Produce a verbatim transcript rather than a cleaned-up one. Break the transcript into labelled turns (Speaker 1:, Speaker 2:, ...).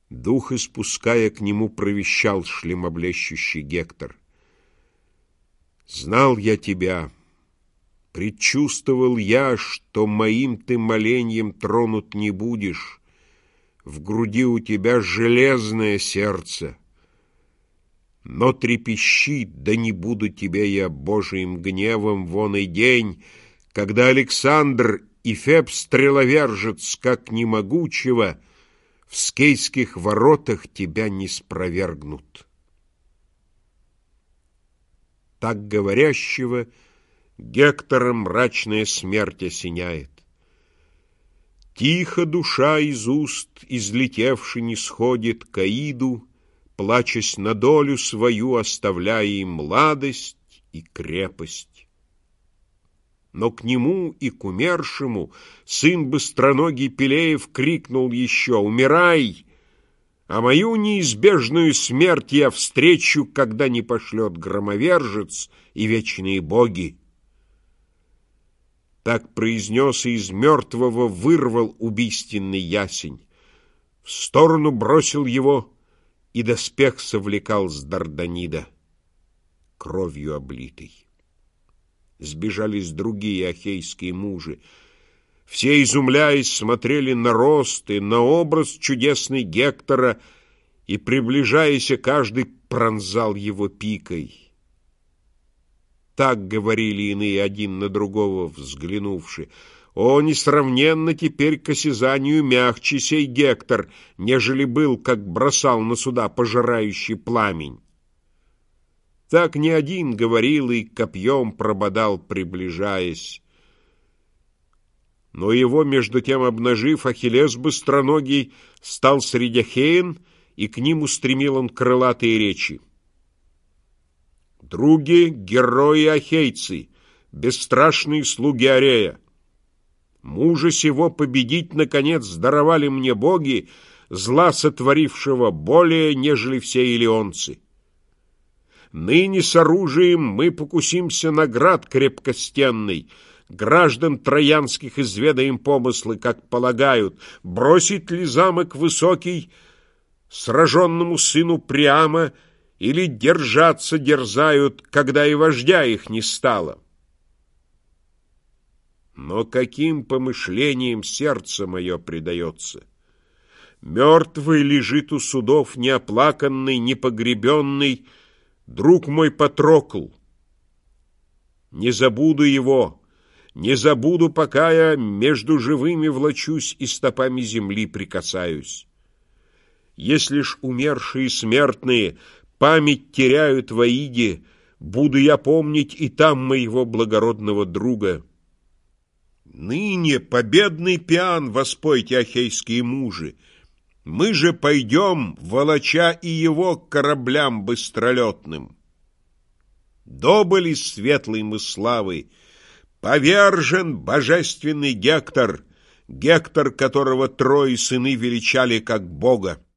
Speaker 1: Дух испуская, к нему провещал шлемоблещущий Гектор. «Знал я тебя, предчувствовал я, что моим ты моленьем тронут не будешь. В груди у тебя железное сердце. Но трепещит, да не буду тебя я Божиим гневом вон и день, когда Александр и Феб стреловержец, как немогучего, в скейских воротах тебя не спровергнут». Так говорящего Гектора мрачная смерть осеняет. Тихо душа из уст излетевши не сходит к Аиду, плачась на долю свою, оставляя и младость, и крепость. Но к нему и к умершему сын быстроногий Пелеев крикнул еще: «Умирай! А мою неизбежную смерть я встречу, когда не пошлет громовержец и вечные боги». Так произнес и из мертвого вырвал убийственный ясень. В сторону бросил его, и доспех совлекал с Дарданида, кровью облитый. Сбежались другие ахейские мужи. Все, изумляясь, смотрели на рост и на образ чудесный Гектора, и, приближаясь, каждый пронзал его пикой. Так говорили иные один на другого взглянувши: «О, несравненно теперь к осязанию мягче сей Гектор, нежели был, как бросал на суда пожирающий пламень». Так не один говорил и копьем прободал, приближаясь. Но его, между тем обнажив, Ахиллес быстроногий стал среди ахеян, и к ним устремил он крылатые речи: «Други, герои ахейцы, бесстрашные слуги Арея! Мужа сего победить, наконец, даровали мне боги, зла сотворившего более, нежели все илионцы. Ныне с оружием мы покусимся на град крепкостенный, граждан троянских изведаем помыслы, как полагают, бросить ли замок высокий сраженному сыну Приама, или держаться дерзают, когда и вождя их не стало. Но каким помышлениям сердце мое предается? Мертвый лежит у судов, неоплаканный, непогребенный, друг мой Патрокл. Не забуду его, не забуду, пока я между живыми влачусь и стопами земли прикасаюсь. Если ж умершие смертные память теряют в Аиде, буду я помнить и там моего благородного друга. Ныне победный пиан воспойте, ахейские мужи, мы же пойдем, волоча и его к кораблям быстролетным. Добыли светлой мы славы, повержен божественный Гектор, Гектор, которого трое сыны величали как бога.